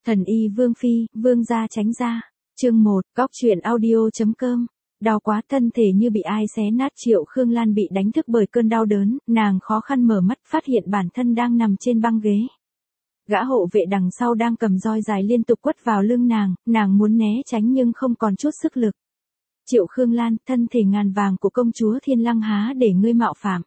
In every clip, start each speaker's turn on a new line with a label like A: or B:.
A: Thần y Vương Phi, Vương gia tránh ra. Chương 1, góc truyện audio.com. Đau quá, thân thể như bị ai xé nát. Triệu Khương Lan bị đánh thức bởi cơn đau đớn, nàng khó khăn mở mắt phát hiện bản thân đang nằm trên băng ghế. Gã hộ vệ đằng sau đang cầm roi dài liên tục quất vào lưng nàng muốn né tránh nhưng không còn chút sức lực. Triệu Khương Lan, thân thể ngàn vàng của công chúa Thiên Lăng há để ngươi mạo phạm.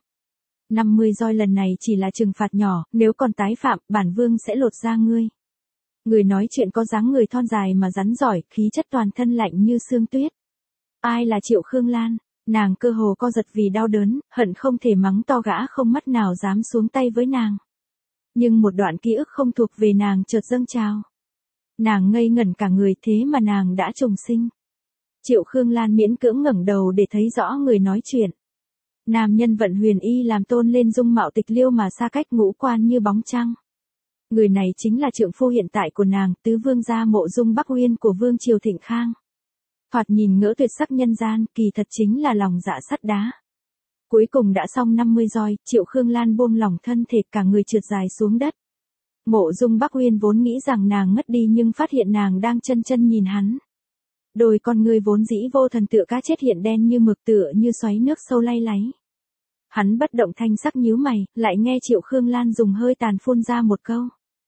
A: 50 roi lần này chỉ là trừng phạt nhỏ, nếu còn tái phạm, bản vương sẽ lột da ngươi. Người nói chuyện có dáng người thon dài mà rắn giỏi, khí chất toàn thân lạnh như sương tuyết. Ai là Triệu Khương Lan? Nàng cơ hồ co giật vì đau đớn, hận không thể mắng to gã không mắt nào dám xuống tay với nàng. Nhưng một đoạn ký ức không thuộc về nàng chợt dâng trào. Nàng ngây ngẩn cả người, thế mà nàng đã trùng sinh. Triệu Khương Lan miễn cưỡng ngẩng đầu để thấy rõ người nói chuyện. Nam nhân vận huyền y làm tôn lên dung mạo tịch liêu mà xa cách, ngũ quan như bóng trăng. Người này chính là trượng phu hiện tại của nàng, tứ vương gia Mộ Dung Bắc Uyên của vương triều Thịnh Khang. Thoạt nhìn ngỡ tuyệt sắc nhân gian, kỳ thật chính là lòng dạ sắt đá. Cuối cùng đã xong 50 roi, Triệu Khương Lan buông lỏng thân thể, cả người trượt dài xuống đất. Mộ Dung Bắc Uyên vốn nghĩ rằng nàng ngất đi nhưng phát hiện nàng đang chân chân nhìn hắn. Đôi con người vốn dĩ vô thần tựa cá chết hiện đen như mực, tựa như xoáy nước sâu lay láy. Hắn bất động thanh sắc nhíu mày, lại nghe Triệu Khương Lan dùng hơi tàn phun ra một câu.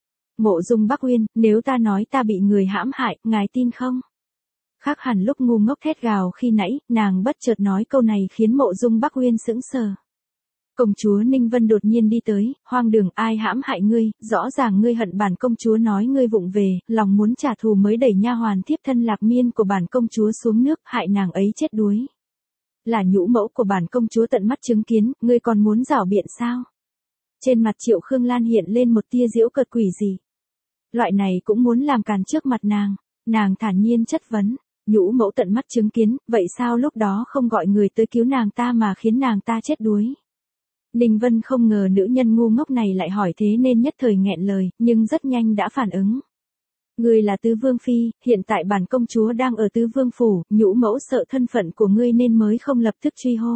A: Mộ Dung Bắc Uyên, nếu ta nói ta bị người hãm hại, ngài tin không? Khác hẳn lúc ngu ngốc thét gào khi nãy, nàng bất chợt nói câu này khiến Mộ Dung Bắc Uyên sững sờ. Công chúa Ninh Vân đột nhiên đi tới, hoang đường, ai hãm hại ngươi, rõ ràng ngươi hận bản công chúa nói ngươi vụng về, lòng muốn trả thù mới đẩy nha hoàn thiếp thân Lạc Miên của bản công chúa xuống nước, hại nàng ấy chết đuối. Là nhũ mẫu của bản công chúa tận mắt chứng kiến, ngươi còn muốn giảo biện sao? Trên mặt Triệu Khương Lan hiện lên một tia giễu cợt quỷ gì. Loại này cũng muốn làm càn trước mặt nàng thản nhiên chất vấn, nhũ mẫu tận mắt chứng kiến, vậy sao lúc đó không gọi người tới cứu nàng ta mà khiến nàng ta chết đuối? Ninh Vân không ngờ nữ nhân ngu ngốc này lại hỏi thế nên nhất thời nghẹn lời, nhưng rất nhanh đã phản ứng. Ngươi là tứ vương phi, hiện tại bản công chúa đang ở tứ vương phủ, nhũ mẫu sợ thân phận của ngươi nên mới không lập tức truy hô.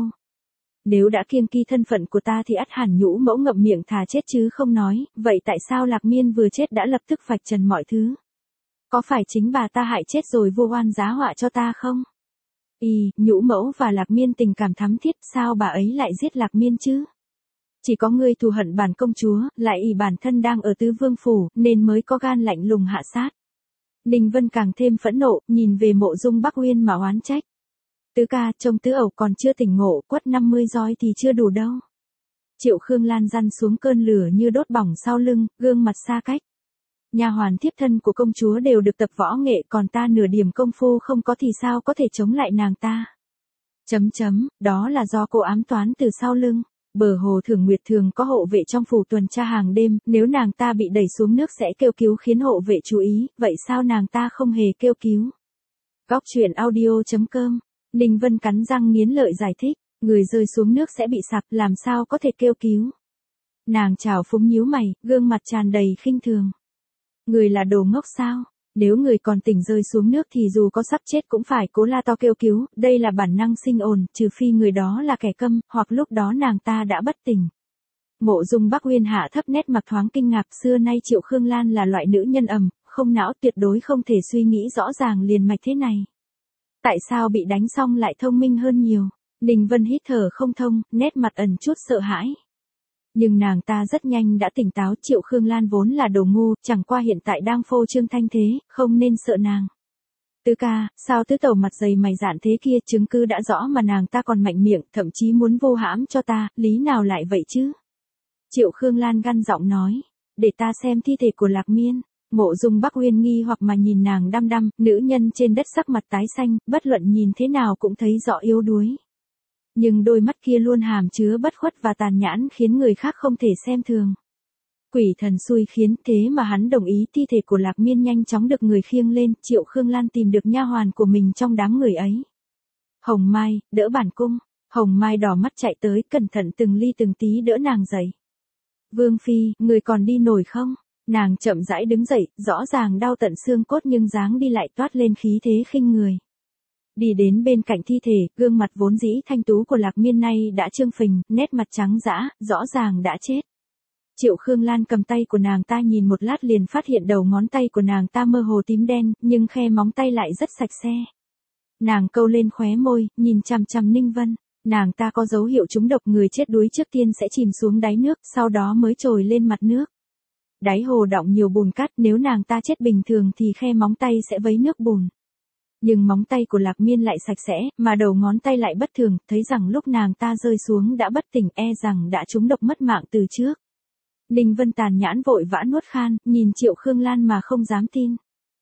A: Nếu đã kiêng kỵ thân phận của ta thì ắt hẳn nhũ mẫu ngậm miệng thà chết chứ không nói, vậy tại sao Lạc Miên vừa chết đã lập tức vạch trần mọi thứ? Có phải chính bà ta hại chết rồi vu oan giá họa cho ta không? Nhũ mẫu và Lạc Miên tình cảm thắm thiết, sao bà ấy lại giết Lạc Miên chứ? Chỉ có ngươi thù hận bản công chúa, lại bản thân đang ở tứ vương phủ, nên mới có gan lạnh lùng hạ sát. Ninh Vân càng thêm phẫn nộ, nhìn về Mộ Dung Bắc Uyên mà oán trách. Tứ ca, trông tứ ẩu còn chưa tỉnh ngộ, quất 50 roi thì chưa đủ đâu. Triệu Khương Lan răn xuống cơn lửa như đốt bỏng sau lưng, gương mặt xa cách. Nha hoàn thiếp thân của công chúa đều được tập võ nghệ, còn ta nửa điểm công phu không có thì sao có thể chống lại nàng ta. Đó là do cô ám toán từ sau lưng. Bờ hồ Thường Nguyệt thường có hộ vệ trong phủ tuần tra hàng đêm, nếu nàng ta bị đẩy xuống nước sẽ kêu cứu khiến hộ vệ chú ý, vậy sao nàng ta không hề kêu cứu? Góc truyện audio.com. Ninh Vân cắn răng nghiến lợi giải thích, người rơi xuống nước sẽ bị sặc, làm sao có thể kêu cứu? Nàng trào phúng nhíu mày, gương mặt tràn đầy khinh thường. Người là đồ ngốc sao? Nếu người còn tỉnh rơi xuống nước thì dù có sắp chết cũng phải cố la to kêu cứu, đây là bản năng sinh ồn, trừ phi người đó là kẻ câm, hoặc lúc đó nàng ta đã bất tỉnh. Mộ Dung Bắc Uyên hạ thấp nét mặt thoáng kinh ngạc, xưa nay Triệu Khương Lan là loại nữ nhân không não, tuyệt đối không thể suy nghĩ rõ ràng liền mạch thế này. Tại sao bị đánh xong lại thông minh hơn nhiều? Ninh Vân hít thở không thông, nét mặt ẩn chút sợ hãi. Nhưng nàng ta rất nhanh đã tỉnh táo, Triệu Khương Lan vốn là đồ ngu, chẳng qua hiện tại đang phô trương thanh thế, không nên sợ nàng. Tứ ca, sao tứ tẩu mặt dày mày dạn thế kia, chứng cứ đã rõ mà nàng ta còn mạnh miệng, thậm chí muốn vô hãm cho ta, lý nào lại vậy chứ? Triệu Khương Lan gằn giọng nói, để ta xem thi thể của Lạc Miên. Mộ Dung Bắc Uyên nghi hoặc mà nhìn nàng đăm đăm, nữ nhân trên đất sắc mặt tái xanh, bất luận nhìn thế nào cũng thấy rõ yếu đuối. Nhưng đôi mắt kia luôn hàm chứa bất khuất và tàn nhẫn khiến người khác không thể xem thường. Quỷ thần xui khiến, thế mà hắn đồng ý thi thể của Lạc Miên nhanh chóng được người khiêng lên, Triệu Khương Lan tìm được nha hoàn của mình trong đám người ấy. Hồng Mai, đỡ bản cung. Hồng Mai đỏ mắt chạy tới, cẩn thận từng ly từng tí đỡ nàng dậy. Vương Phi, người còn đi nổi không? Nàng chậm rãi đứng dậy, rõ ràng đau tận xương cốt nhưng dáng đi lại toát lên khí thế khinh người. Đi đến bên cạnh thi thể, gương mặt vốn dĩ thanh tú của Lạc Miên nay đã trương phình, nét mặt trắng dã, rõ ràng đã chết. Triệu Khương Lan cầm tay của nàng ta nhìn một lát liền phát hiện đầu ngón tay của nàng ta mơ hồ tím đen, nhưng khe móng tay lại rất sạch sẽ. Nàng câu lên khóe môi, nhìn chằm chằm Ninh Vân. Nàng ta có dấu hiệu trúng độc, người chết đuối trước tiên sẽ chìm xuống đáy nước, sau đó mới trồi lên mặt nước. Đáy hồ đọng nhiều bùn cát, nếu nàng ta chết bình thường thì khe móng tay sẽ vấy nước bùn. Nhưng móng tay của Lạc Miên lại sạch sẽ, mà đầu ngón tay lại bất thường, thấy rằng lúc nàng ta rơi xuống đã bất tỉnh, e rằng đã trúng độc mất mạng từ trước. Ninh Vân tàn nhãn vội vã nuốt khan, nhìn Triệu Khương Lan mà không dám tin.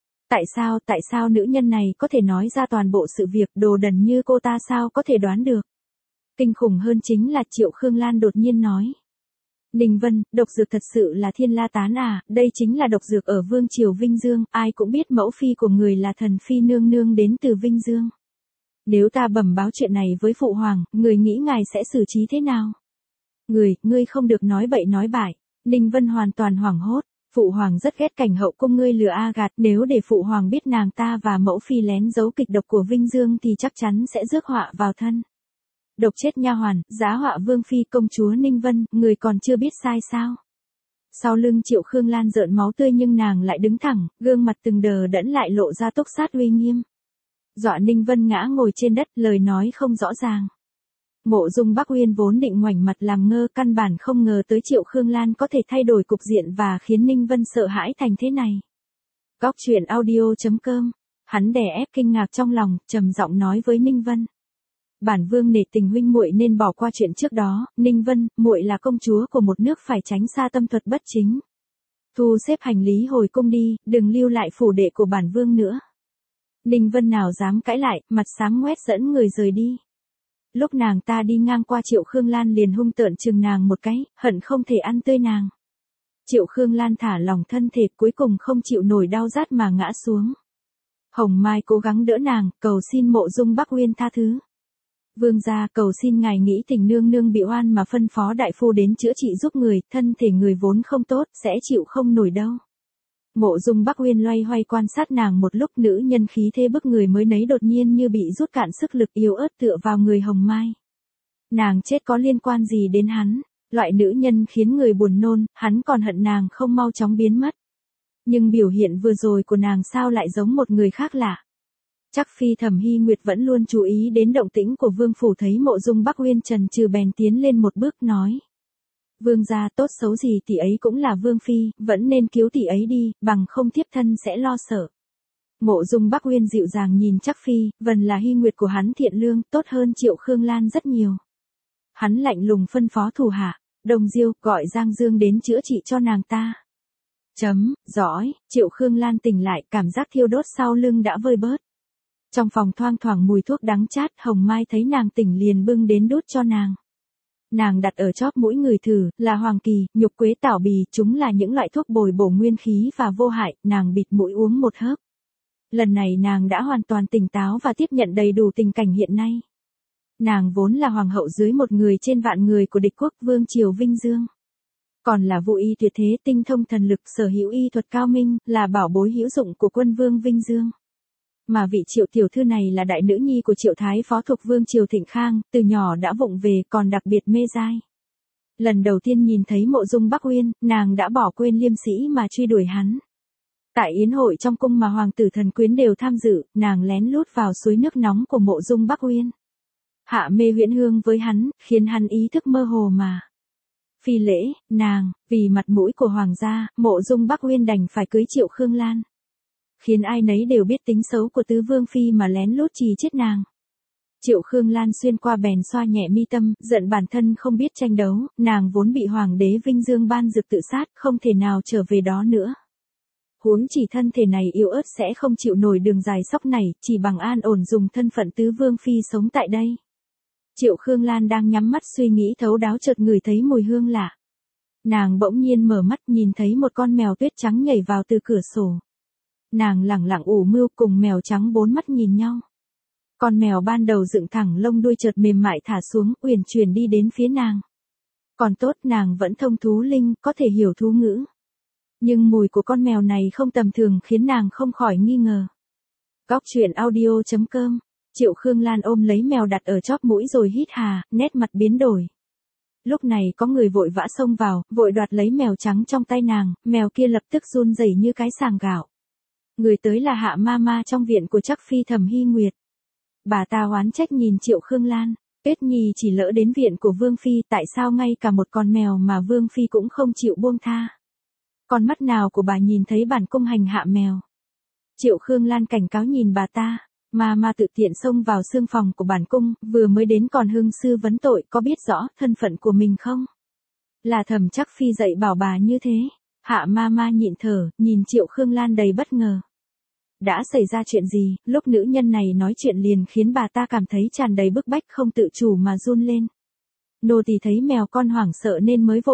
A: Tại sao nữ nhân này có thể nói ra toàn bộ sự việc, đồ đần như cô ta sao có thể đoán được. Kinh khủng hơn chính là Triệu Khương Lan đột nhiên nói. Ninh Vân, độc dược thật sự là thiên la tán à, đây chính là độc dược ở Vương Triều Vinh Dương, ai cũng biết mẫu phi của người là thần phi nương nương đến từ Vinh Dương. Nếu ta bẩm báo chuyện này với phụ hoàng, người nghĩ ngài sẽ xử trí thế nào? Ngươi không được nói bậy nói bại. Ninh Vân hoàn toàn hoảng hốt. Phụ hoàng rất ghét cảnh hậu cung ngươi lừa a gạt, nếu để phụ hoàng biết nàng ta và mẫu phi lén giấu kịch độc của Vinh Dương thì chắc chắn sẽ rước họa vào thân. Độc chết nha hoàn, giá họa vương phi công chúa Ninh Vân, người còn chưa biết sai sao? Sau lưng Triệu Khương Lan rợn máu tươi nhưng nàng lại đứng thẳng, gương mặt từng đờ đẫn lại lộ ra túc sát uy nghiêm. Dọa Ninh Vân ngã ngồi trên đất, lời nói không rõ ràng. Mộ Dung Bắc Uyên vốn định ngoảnh mặt làm ngơ, căn bản không ngờ tới Triệu Khương Lan có thể thay đổi cục diện và khiến Ninh Vân sợ hãi thành thế này. Góc truyện audio.com. Hắn đè ép kinh ngạc trong lòng, trầm giọng nói với Ninh Vân. Bản vương nể tình huynh muội nên bỏ qua chuyện trước đó, Ninh Vân, muội là công chúa của một nước phải tránh xa tâm thuật bất chính. Thu xếp hành lý hồi cung đi, đừng lưu lại phủ đệ của bản vương nữa. Ninh Vân nào dám cãi lại, mặt xám ngoét dẫn người rời đi. Lúc nàng ta đi ngang qua Triệu Khương Lan liền hung tợn chừng nàng một cái, hận không thể ăn tươi nàng. Triệu Khương Lan thả lỏng thân thể, cuối cùng không chịu nổi đau rát mà ngã xuống. Hồng Mai cố gắng đỡ nàng, cầu xin Mộ Dung Bắc Uyên tha thứ. Vương gia, cầu xin ngài nghĩ tình nương nương bị oan mà phân phó đại phu đến chữa trị giúp người, thân thể người vốn không tốt, sẽ chịu không nổi đâu. Mộ Dung Bắc Uyên loay hoay quan sát nàng một lúc, nữ nhân khí thế bức người mới nấy đột nhiên như bị rút cạn sức lực, yếu ớt tựa vào người Hồng Mai. Nàng chết có liên quan gì đến hắn, loại nữ nhân khiến người buồn nôn, hắn còn hận nàng không mau chóng biến mất. Nhưng biểu hiện vừa rồi của nàng sao lại giống một người khác lạ. Chắc phi Thẩm Hy Nguyệt vẫn luôn chú ý đến động tĩnh của vương phủ, thấy Mộ Dung Bắc Uyên chần chừ bèn tiến lên một bước nói. Vương gia, tốt xấu gì tỷ ấy cũng là vương phi, vẫn nên cứu tỷ ấy đi, bằng không thiếp thân sẽ lo sợ. Mộ Dung Bắc Uyên dịu dàng nhìn Chắc phi, Vân là Hy Nguyệt của hắn thiện lương, tốt hơn Triệu Khương Lan rất nhiều. Hắn lạnh lùng phân phó thủ hạ, Đồng Diêu, gọi Giang Dương đến chữa trị cho nàng ta. Giỏi, Triệu Khương Lan tỉnh lại, cảm giác thiêu đốt sau lưng đã vơi bớt. Trong phòng thoang thoảng mùi thuốc đắng chát, Hồng Mai thấy nàng tỉnh liền bưng đến đút cho nàng. Nàng đặt ở chóp mũi người thử, là hoàng kỳ, nhục quế, tảo bì, chúng là những loại thuốc bồi bổ nguyên khí và vô hại, nàng bịt mũi uống một hớp. Lần này nàng đã hoàn toàn tỉnh táo và tiếp nhận đầy đủ tình cảnh hiện nay. Nàng vốn là hoàng hậu dưới một người trên vạn người của địch quốc Vương Triều Vinh Dương. Còn là vũ y tuyệt thế, tinh thông thần lực, sở hữu y thuật cao minh, là bảo bối hữu dụng của quân vương Vinh Dương. Mà vị Triệu tiểu thư này là đại nữ nhi của Triệu thái phó thuộc Vương Triều Thịnh Khang, từ nhỏ đã vụng về, còn đặc biệt mê dai. Lần đầu tiên nhìn thấy Mộ Dung Bắc Uyên, nàng đã bỏ quên liêm sĩ mà truy đuổi hắn. Tại yến hội trong cung mà hoàng tử thần quyến đều tham dự, nàng lén lút vào suối nước nóng của Mộ Dung Bắc Uyên. Hạ mê huyễn hương với hắn, khiến hắn ý thức mơ hồ mà. Phi lễ, nàng, vì mặt mũi của hoàng gia, Mộ Dung Bắc Uyên đành phải cưới Triệu Khương Lan. Khiến ai nấy đều biết tính xấu của tứ vương phi mà lén lút trì chết nàng. Triệu Khương Lan xuyên qua bèn xoa nhẹ mi tâm, giận bản thân không biết tranh đấu, nàng vốn bị hoàng đế Vinh Dương ban dược tự sát, không thể nào trở về đó nữa. Huống chỉ thân thể này yếu ớt sẽ không chịu nổi đường dài sóc này, chỉ bằng an ổn dùng thân phận tứ vương phi sống tại đây. Triệu Khương Lan đang nhắm mắt suy nghĩ thấu đáo, chợt ngửi thấy mùi hương lạ. Nàng bỗng nhiên mở mắt, nhìn thấy một con mèo tuyết trắng nhảy vào từ cửa sổ. Nàng lẳng lặng ủ mưu, cùng mèo trắng bốn mắt nhìn nhau. Con mèo ban đầu dựng thẳng lông đuôi chợt mềm mại thả xuống, uyển chuyển đi đến phía nàng. Còn tốt nàng vẫn thông thú linh, có thể hiểu thú ngữ. Nhưng mùi của con mèo này không tầm thường, khiến nàng không khỏi nghi ngờ. Góc truyện audio.com. Triệu Khương Lan ôm lấy mèo đặt ở chóp mũi rồi hít hà, nét mặt biến đổi. Lúc này có người vội vã xông vào, vội đoạt lấy mèo trắng trong tay nàng, mèo kia lập tức run rẩy như cái sàng gạo. Người tới là Hạ Mama trong viện của Trắc Phi Thẩm Hy Nguyệt. Bà ta oán trách nhìn Triệu Khương Lan, Tuyết Nhi chỉ lỡ đến viện của Vương Phi, tại sao ngay cả một con mèo mà Vương Phi cũng không chịu buông tha. Con mắt nào của bà nhìn thấy bản cung hành hạ mèo. Triệu Khương Lan cảnh cáo nhìn bà ta, mà tự tiện xông vào xương phòng của bản cung, vừa mới đến còn hưng sư vấn tội, có biết rõ thân phận của mình không? Là Thẩm Trắc Phi dạy bảo bà như thế. Hạ Mama nhịn thở, nhìn Triệu Khương Lan đầy bất ngờ. Đã xảy ra chuyện gì, lúc nữ nhân này nói chuyện liền khiến bà ta cảm thấy tràn đầy bức bách không tự chủ mà run lên. Nô tỳ thấy mèo con hoảng sợ nên mới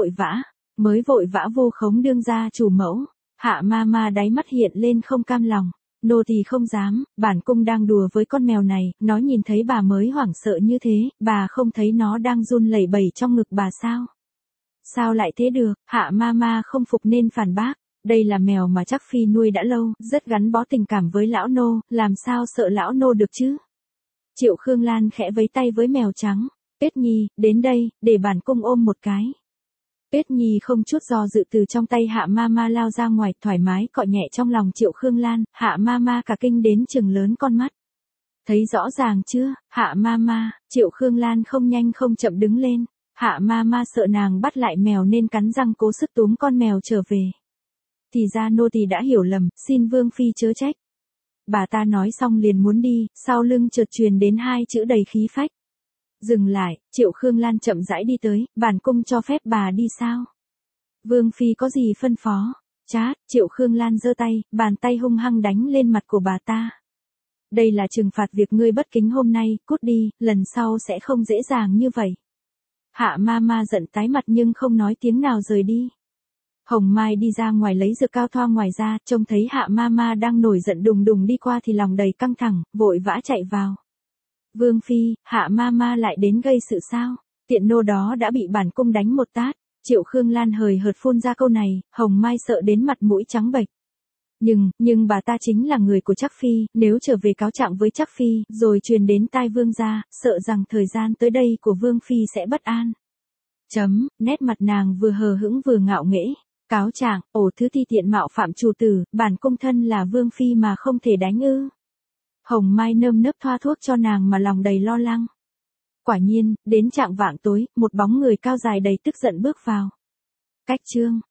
A: vội vã vu khống đương gia chủ mẫu. Hạ Mama đáy mắt hiện lên không cam lòng. Nô tỳ không dám, bản cung đang đùa với con mèo này, nó nhìn thấy bà mới hoảng sợ như thế, bà không thấy nó đang run lẩy bẩy trong ngực bà sao? Sao lại thế được? Hạ Mama không phục nên phản bác. Đây là mèo mà Trắc Phi nuôi đã lâu, rất gắn bó tình cảm với lão nô, làm sao sợ lão nô được chứ? Triệu Khương Lan khẽ vẫy tay với mèo trắng. Tuyết Nhi, đến đây, để bản cung ôm một cái. Tuyết Nhi không chút do dự từ trong tay Hạ Mama lao ra ngoài, thoải mái cọ nhẹ trong lòng Triệu Khương Lan. Hạ Mama cả kinh đến trừng lớn con mắt. Thấy rõ ràng chưa, Hạ Mama? Triệu Khương Lan không nhanh không chậm đứng lên. Hạ Mama sợ nàng bắt lại mèo nên cắn răng cố sức túm con mèo trở về. Thì ra nô tỳ đã hiểu lầm, xin Vương Phi chớ trách. Bà ta nói xong liền muốn đi, sau lưng chợt truyền đến hai chữ đầy khí phách. Dừng lại, Triệu Khương Lan chậm rãi đi tới, bản cung cho phép bà đi sao? Vương Phi có gì phân phó? Chát, Triệu Khương Lan giơ tay, bàn tay hung hăng đánh lên mặt của bà ta. Đây là trừng phạt việc ngươi bất kính hôm nay, cút đi, lần sau sẽ không dễ dàng như vậy. Hạ Mama giận tái mặt nhưng không nói tiếng nào rời đi. Hồng Mai đi ra ngoài lấy dược cao thoa ngoài ra, trông thấy Hạ Mama đang nổi giận đùng đùng đi qua thì lòng đầy căng thẳng, vội vã chạy vào. Vương Phi, Hạ Mama lại đến gây sự sao? Tiện nô đó đã bị bản cung đánh một tát. Triệu Khương Lan hời hợt phun ra câu này, Hồng Mai sợ đến mặt mũi trắng bệch. Nhưng bà ta chính là người của Trắc Phi, nếu trở về cáo trạng với Trắc Phi, rồi truyền đến tai Vương gia, sợ rằng thời gian tới đây của Vương Phi sẽ bất an. Nét mặt nàng vừa hờ hững vừa ngạo nghễ. Cáo trạng, ổ thứ ti tiện mạo phạm chủ tử, bản cung thân là Vương Phi mà không thể đánh ư? Hồng Mai nơm nớp thoa thuốc cho nàng mà lòng đầy lo lắng. Quả nhiên, đến trạng vạng tối, một bóng người cao dài đầy tức giận bước vào. Cách chương